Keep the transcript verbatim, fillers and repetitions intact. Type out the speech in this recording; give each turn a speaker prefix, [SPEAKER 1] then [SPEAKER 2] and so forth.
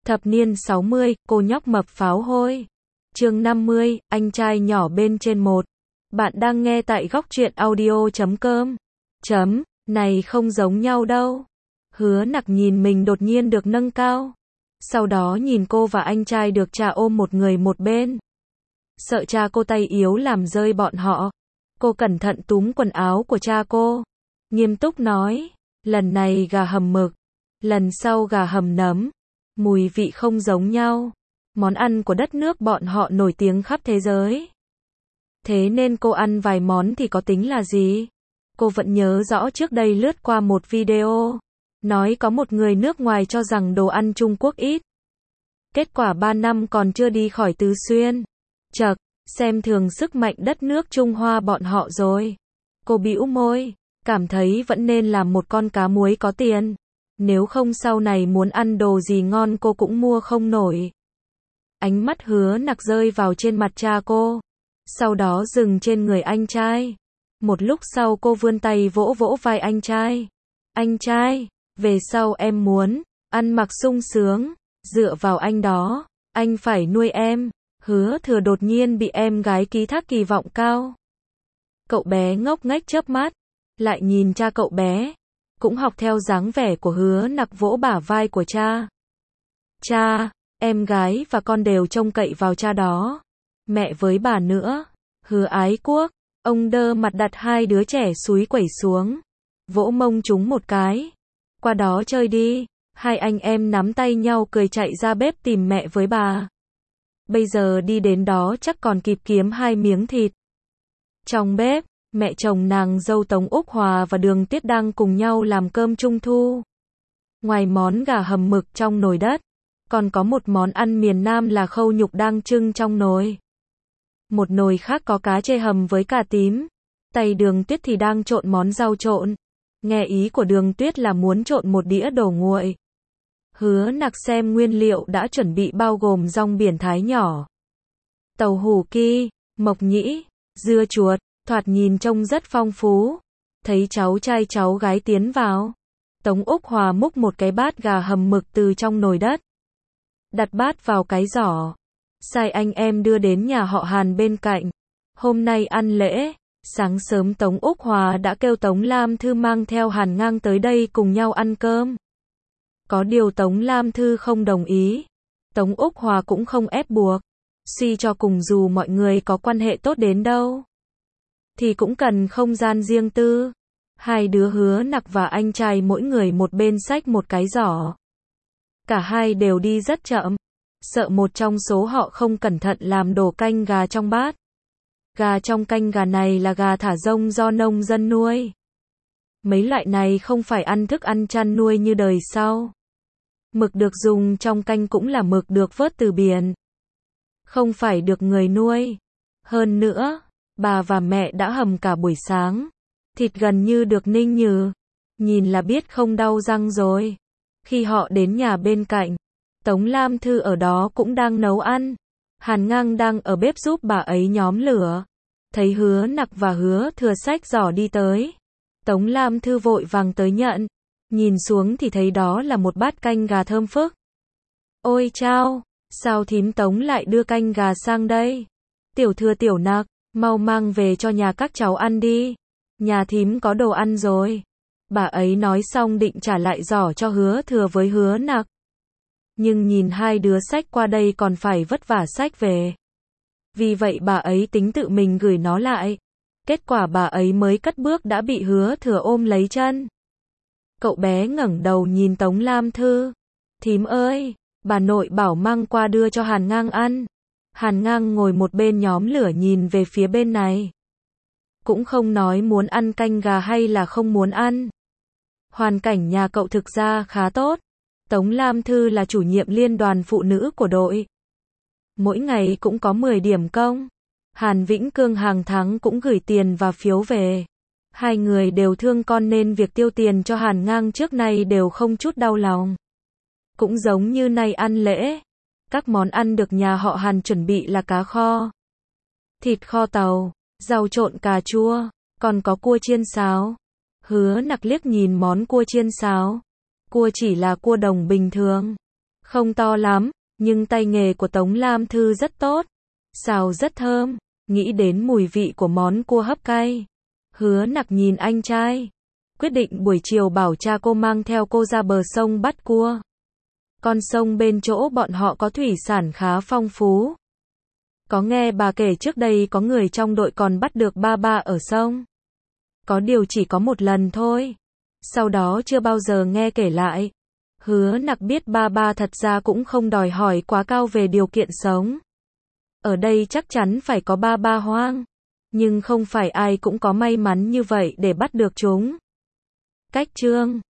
[SPEAKER 1] Thập niên sáu mươi, cô nhóc mập pháo hôi. Chương năm mươi, anh trai nhỏ bên trên một. Bạn đang nghe tại góc truyện audio chấm com. Chấm, này không giống nhau đâu. Hứa Nặc nhìn mình đột nhiên được nâng cao. Sau đó nhìn cô và anh trai được cha ôm một người một bên. Sợ cha cô tay yếu làm rơi bọn họ. Cô cẩn thận túm quần áo của cha cô. Nghiêm túc nói, lần này gà hầm mực, lần sau gà hầm nấm. Mùi vị không giống nhau. Món ăn của đất nước bọn họ nổi tiếng khắp thế giới. Thế nên cô ăn vài món thì có tính là gì? Cô vẫn nhớ rõ trước đây lướt qua một video. Nói có một người nước ngoài cho rằng đồ ăn Trung Quốc ít. Kết quả ba năm còn chưa đi khỏi Tứ Xuyên. Chậc, xem thường sức mạnh đất nước Trung Hoa bọn họ rồi. Cô bĩu môi, cảm thấy vẫn nên làm một con cá muối có tiền. Nếu không sau này muốn ăn đồ gì ngon cô cũng mua không nổi. Ánh mắt Hứa Nặc rơi vào trên mặt cha cô. Sau đó dừng trên người anh trai. Một lúc sau cô vươn tay vỗ vỗ vai anh trai. Anh trai, về sau em muốn ăn mặc sung sướng, dựa vào anh đó, anh phải nuôi em. Hứa Thừa đột nhiên bị em gái ký thác kỳ vọng cao. Cậu bé ngốc nghếch chớp mắt, lại nhìn cha cậu bé, cũng học theo dáng vẻ của Hứa Nặc vỗ bả vai của cha. Cha, em gái và con đều trông cậy vào cha đó. Mẹ với bà nữa. Hứa Ái Quốc, ông đơ mặt đặt hai đứa trẻ xúi quẩy xuống, vỗ mông chúng một cái. Qua đó chơi đi. Hai anh em nắm tay nhau cười chạy ra bếp tìm mẹ với bà. Bây giờ đi đến đó chắc còn kịp kiếm hai miếng thịt. Trong bếp, mẹ chồng nàng dâu Tống Úc Hòa và Đường Tuyết đang cùng nhau làm cơm trung thu. Ngoài món gà hầm mực trong nồi đất, còn có một món ăn miền Nam là khâu nhục đang trưng trong nồi. Một nồi khác có cá chê hầm với cà tím. Tay Đường Tuyết thì đang trộn món rau trộn. Nghe ý của Đường Tuyết là muốn trộn một đĩa đồ nguội. Hứa Nặc xem nguyên liệu đã chuẩn bị bao gồm rong biển thái nhỏ, tàu hủ ki, mộc nhĩ, dưa chuột, thoạt nhìn trông rất phong phú. Thấy cháu trai cháu gái tiến vào, Tống Úc Hòa múc một cái bát gà hầm mực từ trong nồi đất, đặt bát vào cái giỏ, sai anh em đưa đến nhà họ Hàn bên cạnh. Hôm nay ăn lễ, sáng sớm Tống Úc Hòa đã kêu Tống Lam Thư mang theo Hàn Ngang tới đây cùng nhau ăn cơm. Có điều Tống Lam Thư không đồng ý. Tống Úc Hòa cũng không ép buộc. Suy cho cùng dù mọi người có quan hệ tốt đến đâu, thì cũng cần không gian riêng tư. Hai đứa Hứa Nặc và anh trai mỗi người một bên xách một cái giỏ. Cả hai đều đi rất chậm. Sợ một trong số họ không cẩn thận làm đổ canh gà trong bát. Gà trong canh gà này là gà thả rông do nông dân nuôi. Mấy loại này không phải ăn thức ăn chăn nuôi như đời sau. Mực được dùng trong canh cũng là mực được vớt từ biển, không phải được người nuôi. Hơn nữa, bà và mẹ đã hầm cả buổi sáng. Thịt gần như được ninh nhừ. Nhìn là biết không đau răng rồi. Khi họ đến nhà bên cạnh, Tống Lam Thư ở đó cũng đang nấu ăn. Hàn Ngang đang ở bếp giúp bà ấy nhóm lửa. Thấy Hứa Nặc và Hứa Thừa xách giỏ đi tới, Tống Lam Thư vội vàng tới nhận. Nhìn xuống thì thấy đó là một bát canh gà thơm phức. Ôi chao, sao thím Tống lại đưa canh gà sang đây? Tiểu Thừa Tiểu Nặc, mau mang về cho nhà các cháu ăn đi. Nhà thím có đồ ăn rồi. Bà ấy nói xong định trả lại giỏ cho Hứa Thừa với Hứa Nặc. Nhưng nhìn hai đứa xách qua đây còn phải vất vả xách về. Vì vậy bà ấy tính tự mình gửi nó lại. Kết quả bà ấy mới cất bước đã bị Hứa Thừa ôm lấy chân. Cậu bé ngẩng đầu nhìn Tống Lam Thư. Thím ơi, bà nội bảo mang qua đưa cho Hàn Ngang ăn. Hàn Ngang ngồi một bên nhóm lửa nhìn về phía bên này. Cũng không nói muốn ăn canh gà hay là không muốn ăn. Hoàn cảnh nhà cậu thực ra khá tốt. Tống Lam Thư là chủ nhiệm liên đoàn phụ nữ của đội. Mỗi ngày cũng có mười điểm công. Hàn Vĩnh Cương hàng tháng cũng gửi tiền và phiếu về. Hai người đều thương con nên việc tiêu tiền cho Hàn Ngang trước nay đều không chút đau lòng. Cũng giống như nay ăn lễ. Các món ăn được nhà họ Hàn chuẩn bị là cá kho, thịt kho tàu, rau trộn cà chua, còn có cua chiên xáo. Hứa Nặc liếc nhìn món cua chiên xáo. Cua chỉ là cua đồng bình thường. Không to lắm, nhưng tay nghề của Tống Lam Thư rất tốt. Xào rất thơm, nghĩ đến mùi vị của món cua hấp cay. Hứa Nặc nhìn anh trai, quyết định buổi chiều bảo cha cô mang theo cô ra bờ sông bắt cua. Con sông bên chỗ bọn họ có thủy sản khá phong phú. Có nghe bà kể trước đây có người trong đội còn bắt được ba ba ở sông. Có điều chỉ có một lần thôi. Sau đó chưa bao giờ nghe kể lại. Hứa Nặc biết ba ba thật ra cũng không đòi hỏi quá cao về điều kiện sống. Ở đây chắc chắn phải có ba ba hoang. Nhưng không phải ai cũng có may mắn như vậy để bắt được chúng. Cách chương